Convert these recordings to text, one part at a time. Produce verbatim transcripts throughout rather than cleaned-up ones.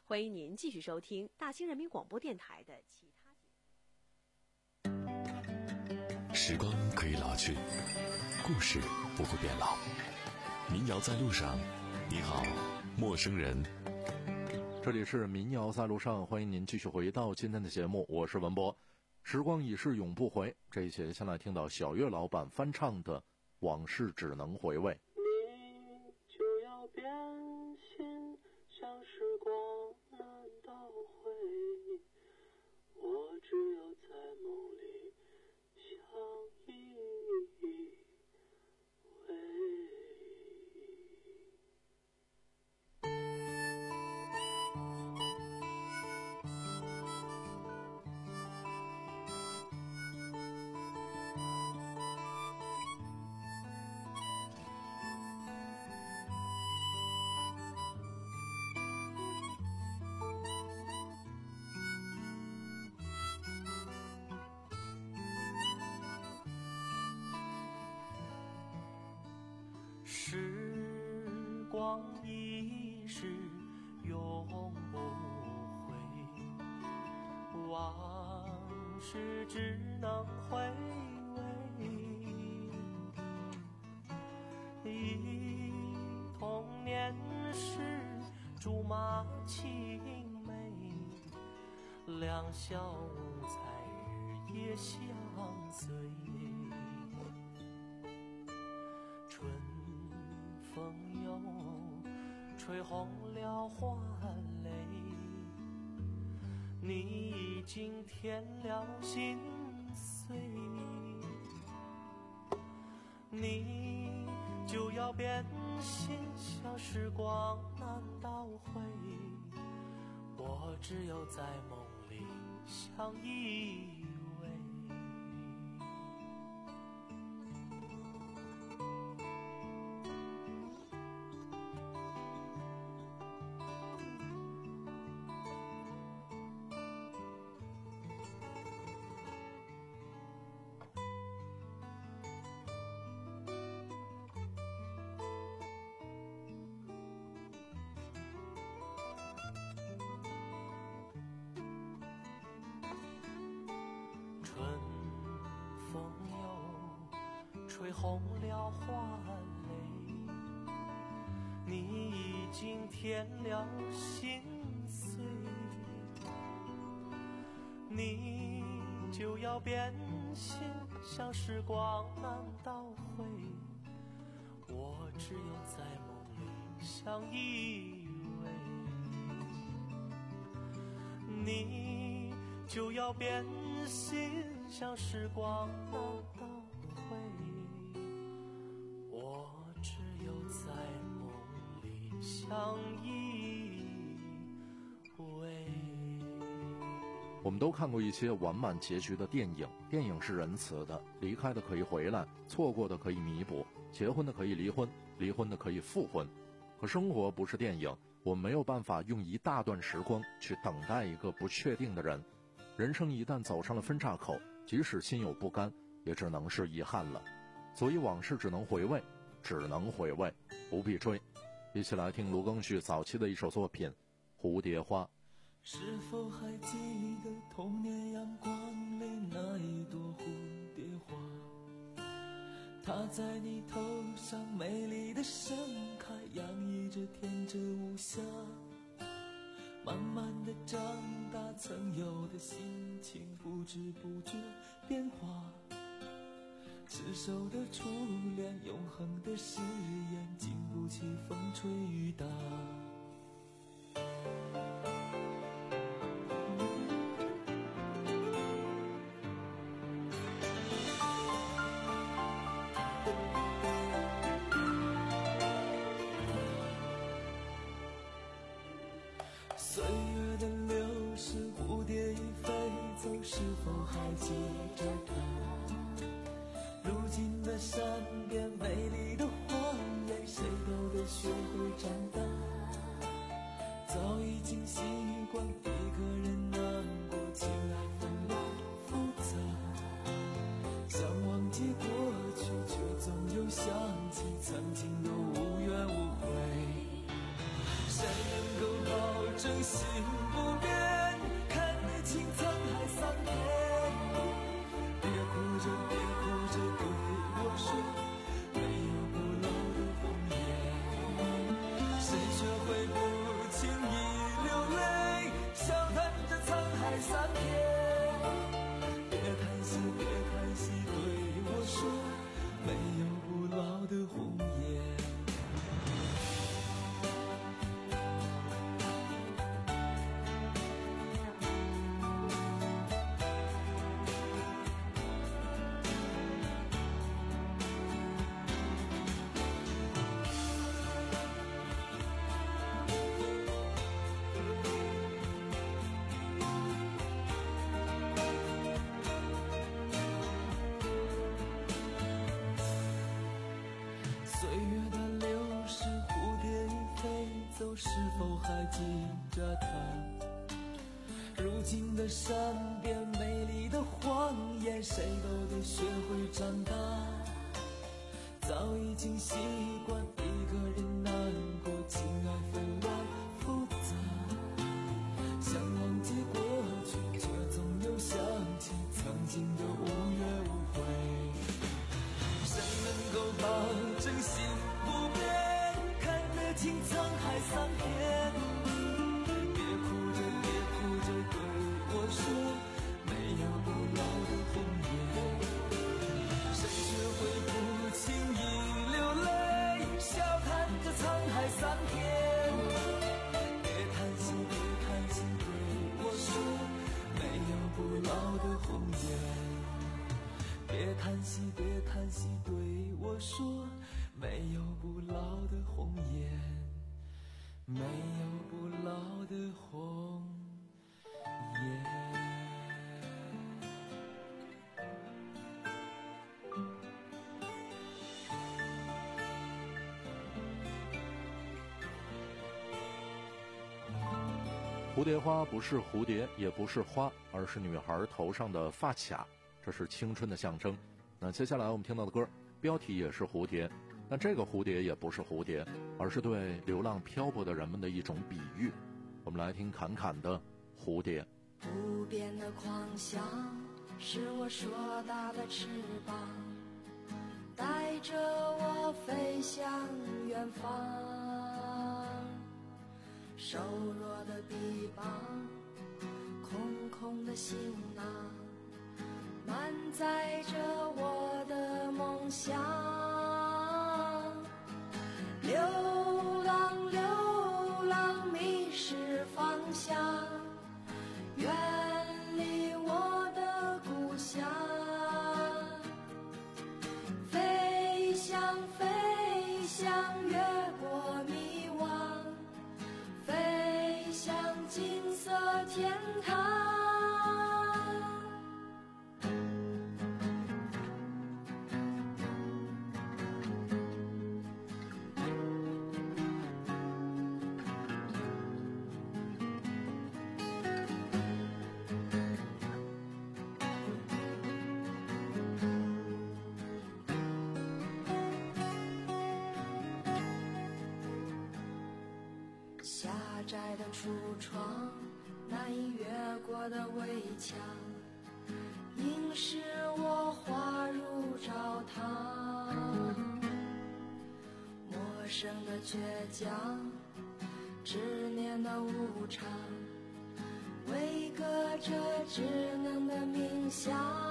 欢迎您继续收听大兴人民广播电台的其他节目。时光可以老去，故事不会变老。民谣在路上，你好，陌生人。 这里是民谣在路上，欢迎您继续回到今天的节目，我是文博。时光已逝永不回，这一节先来听到小岳老板翻唱的《往事只能回味》。 你就要变心，像时光难倒回，我只有在梦里相依偎。时光一逝永不回，往事只能回味。忆童年时竹马青梅，两小无猜日夜相随。春风又吹红了花蕾，你已经添了心碎，你就要变心，像时光难倒回，我只有在梦里相依偎。春风又吹红了花蕾，你已经添了心碎，你就要变心，像时光难倒回，我只有在梦里相依偎，你就要变心，像时光难倒回，我只有在梦里相依偎。 我们都看过一些完满结局的电影，电影是仁慈的，离开的可以回来，错过的可以弥补，结婚的可以离婚，离婚的可以复婚。可生活不是电影，我们没有办法用一大段时光去等待一个不确定的人。人生一旦走上了分岔口，即使心有不甘，也只能是遗憾了。所以往事只能回味，只能回味，不必追。一起来听卢庚戌早期的一首作品《蝴蝶花》。 是否还记得童年阳光里那一朵蝴蝶花？它在你头上美丽的盛开，洋溢着天真无瑕。慢慢的长大，曾有的心情不知不觉变化。执手的初恋，永恒的誓言，经不起风吹雨打。岁月的流逝，蝴蝶已飞走，是否还记着它？如今的山边美丽的花蕾，谁都得学会长大。早已经习惯一个人难过，情爱纷乱复杂。想忘记过去，却总又想起曾经的无怨无悔。谁能够保证心不变，看得清沧海桑田。别哭着别哭着对我说，没有不老的红颜。谁学会不轻易流泪，笑谈着沧海桑田。别叹息别叹息对我说，没有不老的红颜。岁月的流逝，蝴蝶已飞走，是否还记着它？如今的山边美丽的荒野，谁都得学会长大。早已经习惯一个人难过，情爱分外复杂。想忘记过去，却总又想起曾经的无怨无悔。谁能够保证心不变，看得清沧海桑田？别哭着别哭着对我说，没有不老的红颜。谁学会不轻易流泪，笑谈着沧海桑田。别叹息别叹息对我说，没有不老的红颜。别叹息别叹息对我说，没有不老的红颜，没有不老的红颜。 蝴蝶花不是蝴蝶，也不是花，而是女孩头上的发卡，这是青春的象征。那接下来我们听到的歌标题也是蝴蝶，那这个蝴蝶也不是蝴蝶，而是对流浪漂泊的人们的一种比喻。我们来听侃侃的蝴蝶。 不变的狂想是我硕大的翅膀，带着我飞向远方。瘦弱的臂膀，空空的行囊，满载着我的梦想。流浪流浪迷失方向，远离我的故乡。飞翔飞翔越过迷惘，飞向金色天堂。狭窄的橱窗，难以越过的围墙，映使我滑入沼塘。陌生的倔强，执念的无常，维隔着稚嫩的冥想。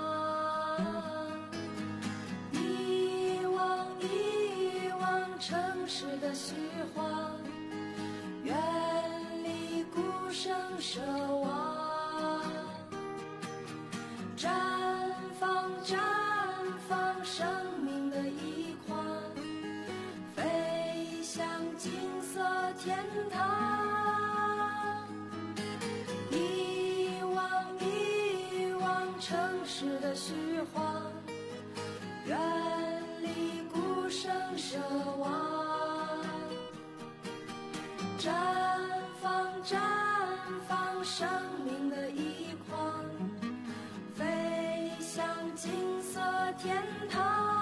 遗忘遗忘城市的虚晃，远离孤声奢望，绽放绽放生命的一框，飞向金色天堂。遗忘遗忘城市的虚晃，远离孤声奢望，绽放绽放生命的一框，飞向金色天堂。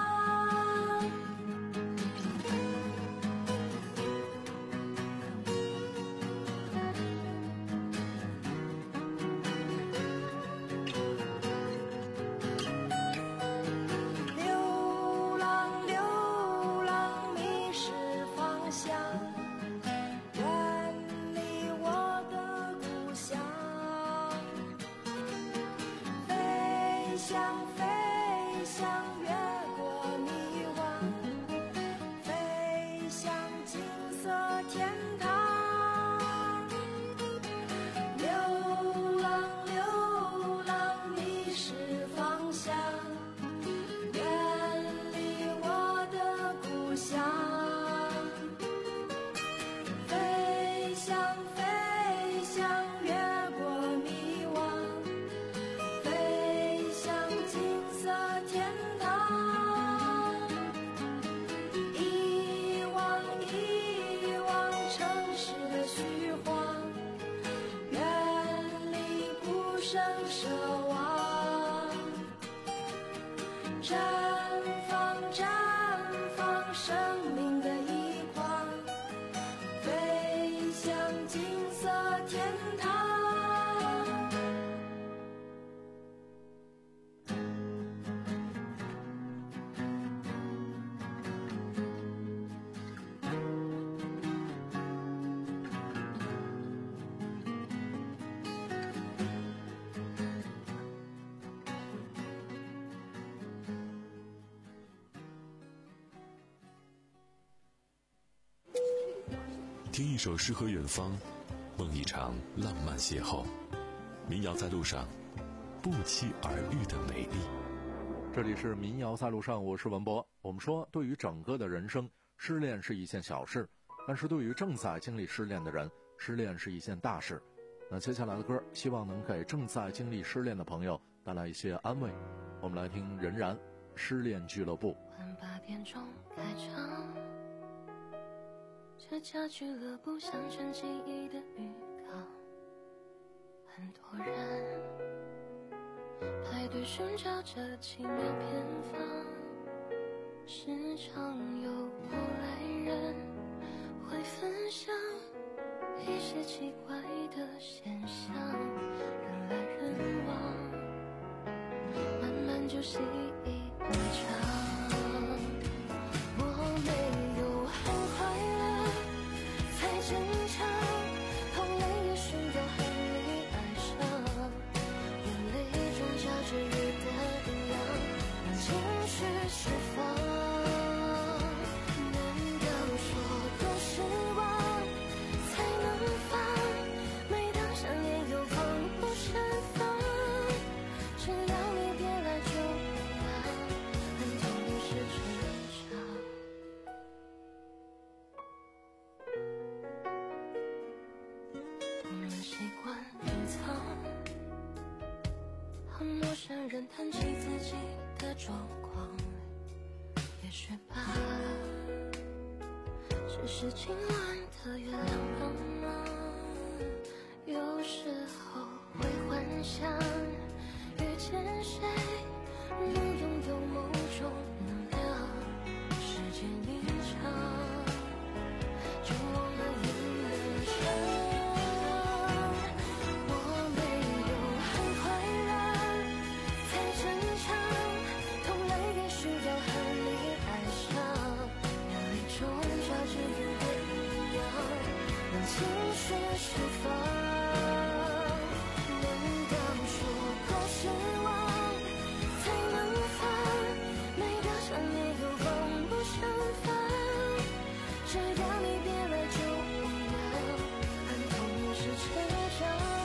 翔飞翔越过迷惘，飞向金色天堂。流浪流浪迷失方向，远离我的故乡。飞翔飞翔越过迷惘，飞向金色天堂。遗忘遗忘城市的虚晃，远离鼓声奢望。绽放绽放生命的一框，飞向金色天堂。 听一首诗和远方，梦一场浪漫邂逅。民谣在路上，不期而遇的美丽。 这里是民谣在路上，我是文博。我们说，对于整个的人生，失恋是一件小事，但是对于正在经历失恋的人，失恋是一件大事。那接下来的歌，希望能给正在经历失恋的朋友带来一些安慰。我们来听任然《失恋俱乐部》。 晚八点钟开场，这家俱乐部像成记忆的预告，很多人排队寻找这奇妙偏方，时常有过来人会分享一些奇怪的现象，人来人往，慢慢就习以为常。我没有很快乐，才正常，痛泪也需要很易爱上，眼泪中夹着雨的营养，让情绪释放。难道说够失望才能放？每当想念又防不胜防，只要你别来就不要，很痛也是成长。我们习惯隐藏，和陌生人谈起自己的状况，也许吧，只是今晚的月亮帮忙。有时候会幻想，遇见谁能拥有某种能量，时间一长，就忘了眼人生。我没有很快乐才正常，痛泪也需要和你爱上，眼泪中夹着雨的营养，让情绪释放。难道说够失望才能放？每当想念又防不胜防，只要你别来就不要，很痛也是成长。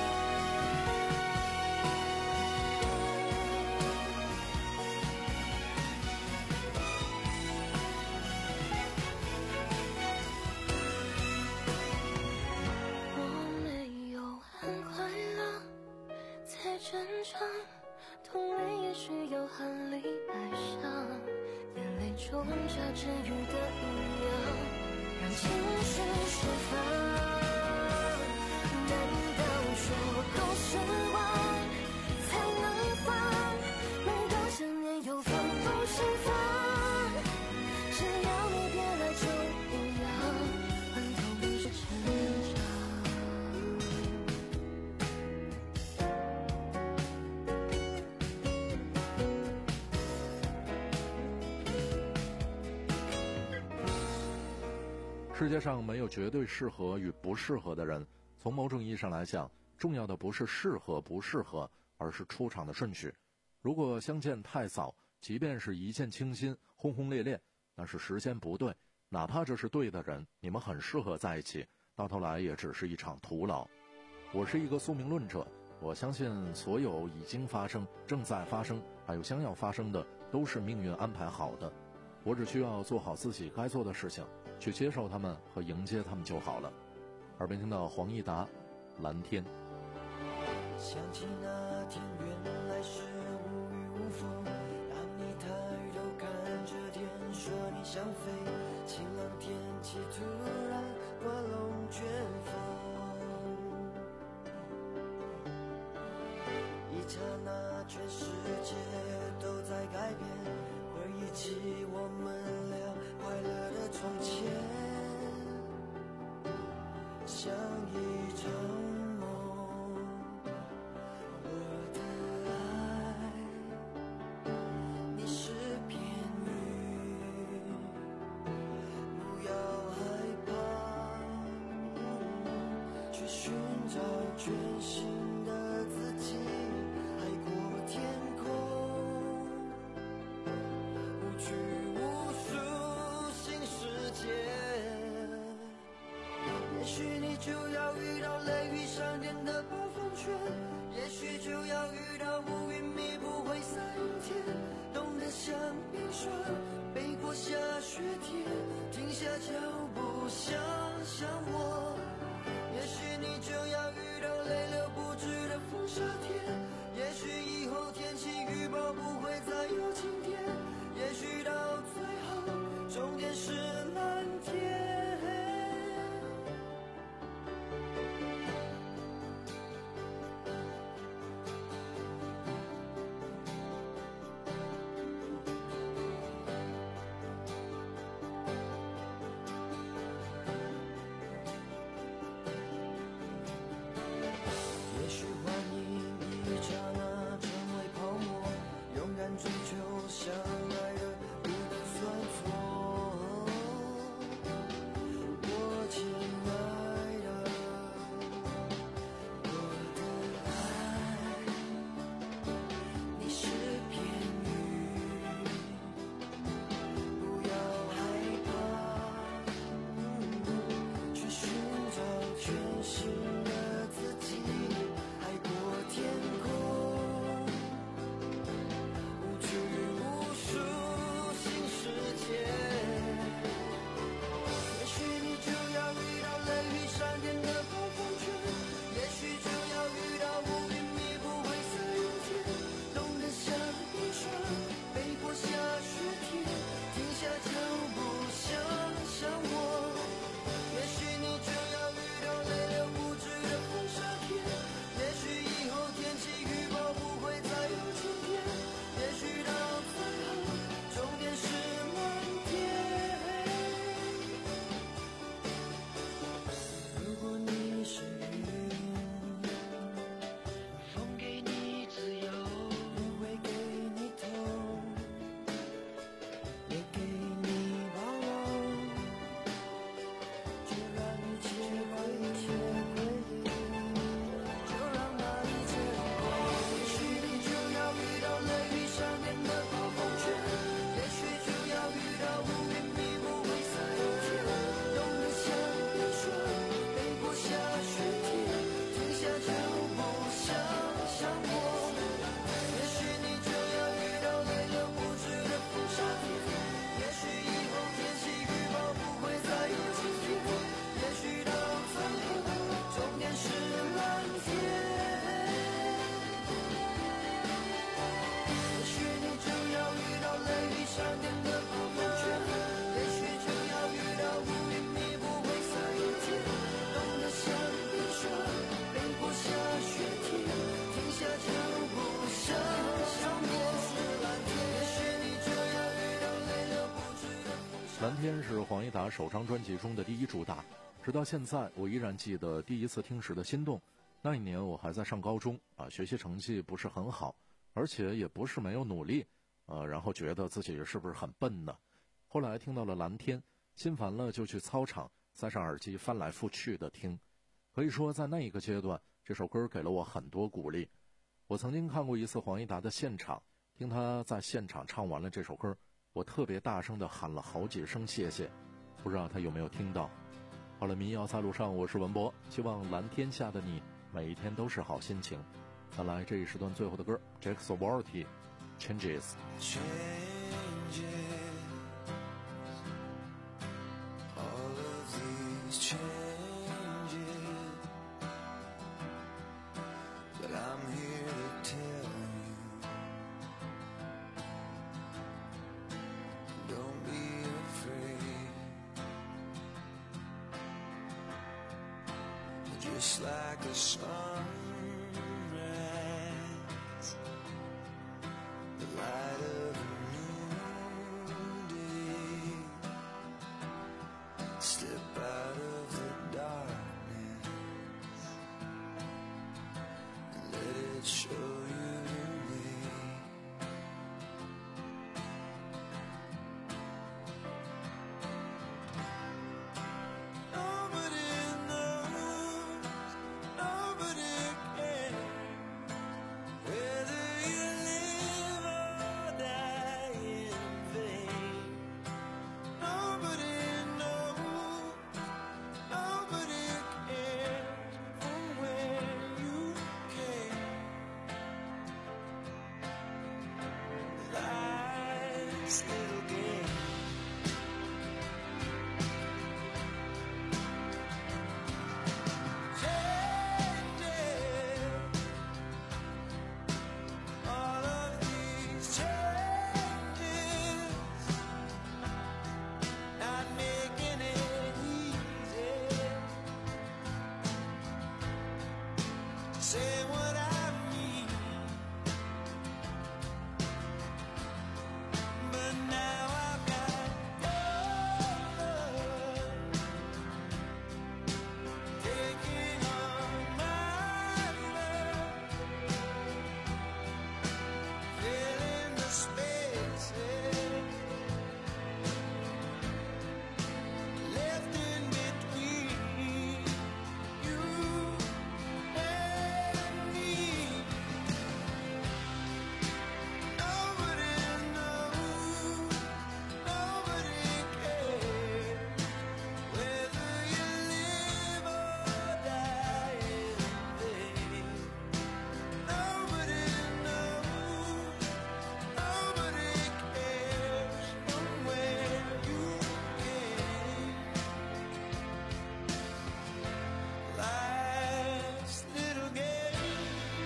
我没有很快乐才正常，痛泪也需要含泪爱上，眼泪中夹着雨的营养，让情绪释放。难道说够失望才能放？每当想念又防不胜防，只要你别来就不要，很痛也是成长。 世界上没有绝对适合与不适合的人，从某种意义上来讲，重要的不是适合不适合，而是出场的顺序。 如果相见太早，即便是一见倾心轰轰烈烈，但是时间不对，哪怕这是对的人，你们很适合在一起，到头来也只是一场徒劳。我是一个宿命论者，我相信所有已经发生、正在发生还有将要发生的都是命运安排好的，我只需要做好自己该做的事情，去接受他们和迎接他们就好了。耳边听到黄义达蓝天。 想起那天原来是无雨无风，当你抬头看着天说你想飞，晴朗天气突然刮龙卷风，一刹那全世界都在改变，回忆起我们俩快乐的从前，像一场全新的自己，海阔天空，无拘无束新世界。也许你就要遇到雷雨闪电的暴风圈，也许就要遇到乌云密布灰色阴天，冻得像冰霜，背过下雪天，停下脚步想想我。也许你就要遇到泪流不止的风沙天，也许以后天气预报不会再有晴天，也许到最后终点是蓝天。追求相爱的不能算错，我亲爱的，我的爱，你是片云，不要害怕，去寻找全新的自己，海阔天空。 蓝天是黄义达首张专辑中的第一主打，直到现在我依然记得第一次听时的心动。那一年我还在上高中啊，学习成绩不是很好，而且也不是没有努力，呃，然后觉得自己是不是很笨呢？后来听到了蓝天，心烦了就去操场塞上耳机翻来覆去的听。可以说在那一个阶段，这首歌给了我很多鼓励。我曾经看过一次黄义达的现场， 听他在现场唱完了这首歌，我特别大声地喊了好几声谢谢，不知道他有没有听到。好了，民谣在路上，我是文博，希望蓝天下的你每一天都是好心情。再来这一时段最后的歌 Jack Swarty Changes All of these changes, but I'm here to tell you, don't be afraid. Just like a sunrise, the light of a new day, step out of the darkness and let it show you the way. Nobody knows, nobody cares whether you live or die in vain. Nobody knows, nobody cares from where you came. Life's little game. Changes, all of these changes, not making it easy to say what I mean. But now I've got your love taking on my love, filling the spaces left in between you and me. Nobody knows, nobody cares whether you live or die in vain. Nobody knows, nobody cares from where you came. Life's little game.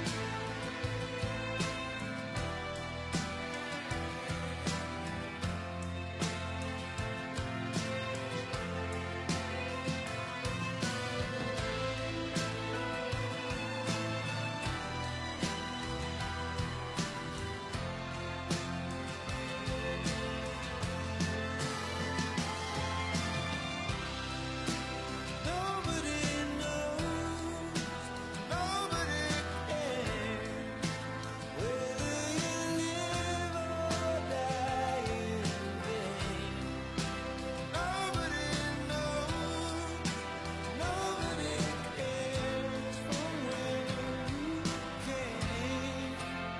Nobody knows, nobody cares whether you live or die in vain. Nobody knows, nobody cares from where you came.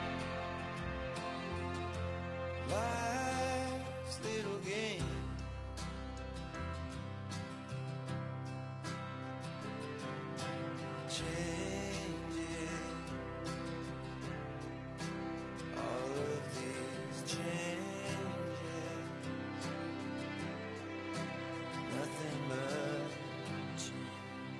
Life's little game. Changes, all of these changes, nothing but change.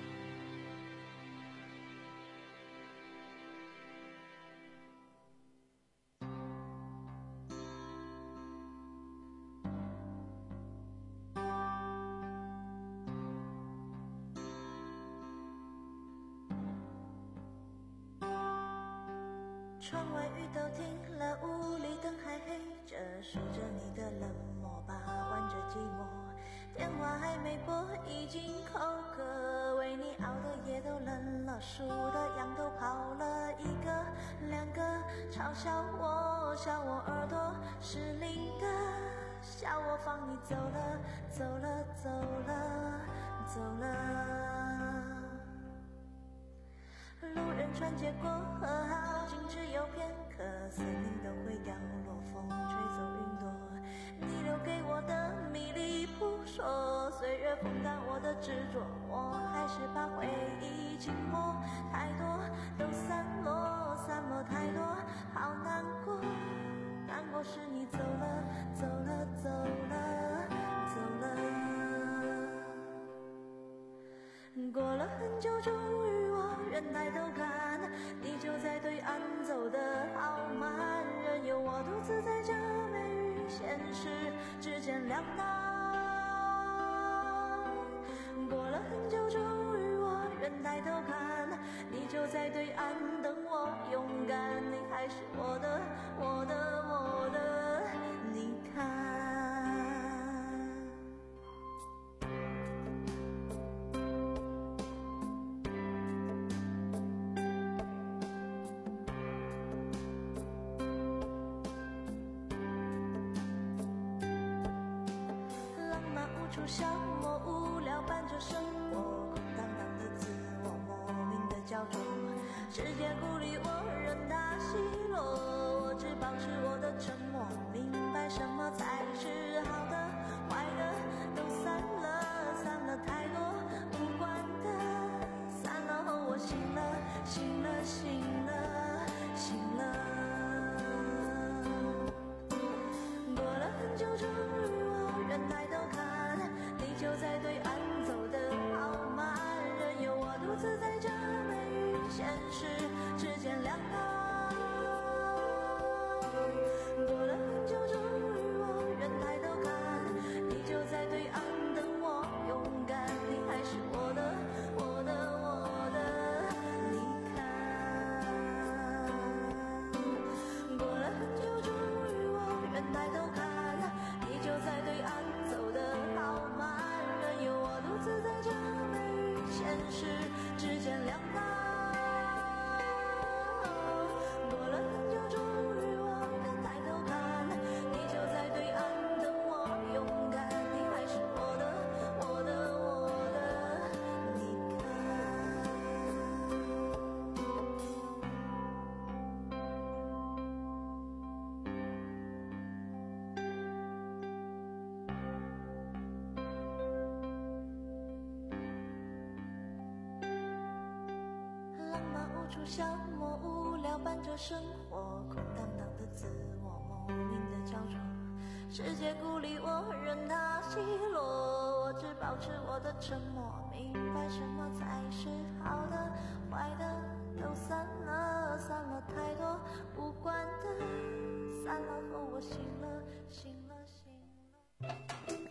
窗外雨都停了，屋里灯还黑着，数着你的冷漠吧，玩着寂寞。电话还没拨，已经口渴，为你熬的夜都冷了，数的羊都跑了，一个两个，嘲笑我，笑我耳朵失灵的，笑我放你走了，走了，走了，走了。路人船结过河好，静止有片刻，森林都会掉落，风吹走云朵。你留给我的迷离扑朔，岁月风干我的执着，我还是把回忆紧握。太多都散落，散落太多，好难过。难过是你走了，走了，走了，走了。过了很久，终于我人抬头看，你就在对岸走得好慢，任由我独自在这美与现实之间两难。过了很久，终于我人抬头看，你就在对岸等我勇敢，你还是我的，我的，我的，你看。消磨无聊伴着生活，空荡荡的自我，莫名的焦灼。世界孤立我，任它奚落，我只保持我的沉默，明白什么才是好的，坏的都散了，散了太多无关的，散了后我醒了，醒了，醒了，醒了。过了很久，终于我人抬头看，就在对岸走得好慢，任由我独自在这美与现实之间两难。过了很久，终于我人抬头看，你就在对岸等我勇敢，你还是我的，我的，我的，你看。过了很久，终于我人抬头看，你就在对岸走得好慢，独自在这美与现实之间两难。过了很久，终于我人抬头看，你就在对岸等我勇敢，你还是我的，我的，我的，你处消磨无聊伴着生活，空荡荡的自我，莫名的焦灼。世界孤立我，任它奚落，我只保持我的沉默，明白什么才是好的，坏的都散了，散了太多无关的，散了后我醒了，醒了，醒了。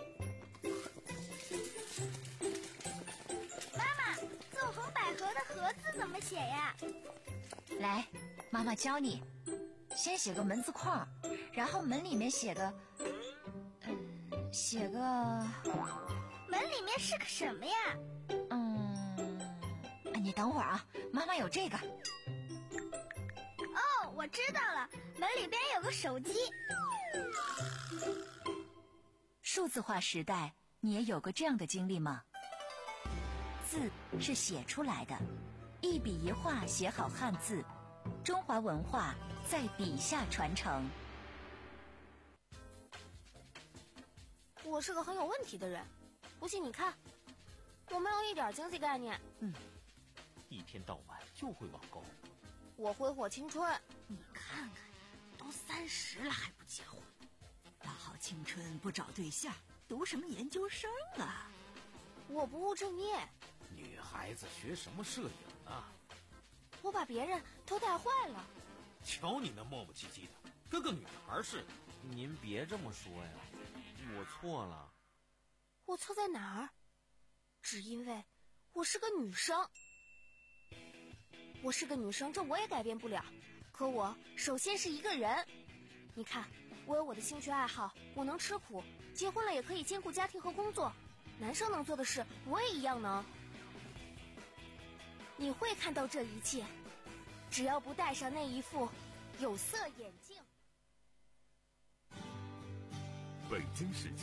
盒子怎么写呀？ 来，妈妈教你。先写个门字框，然后门里面写个，嗯，写个。 门里面是个什么呀？ 嗯，你等会儿啊，妈妈有这个。 哦，我知道了，门里边有个手机。 数字化时代，你也有过这样的经历吗？字是写出来的，一笔一画写好汉字，中华文化在笔下传承。 我是个很有问题的人，不信你看，我没有一点经济概念。 嗯，一天到晚就会网购。 我挥霍青春。 你看看，都三十了还不结婚，大好青春不找对象，读什么研究生啊？ 我不务正业。 女孩子学什么摄影啊？ 我把别人都带坏了。 瞧你那磨磨唧唧的，跟个女孩似的。 您别这么说呀，我错了。 我错在哪儿？只因为我是个女生。我是个女生，这我也改变不了。可我首先是一个人。你看，我有我的兴趣爱好，我能吃苦，结婚了也可以兼顾家庭和工作。男生能做的事，我也一样能。你会看到这一切，只要不戴上那一副有色眼镜。 北京时间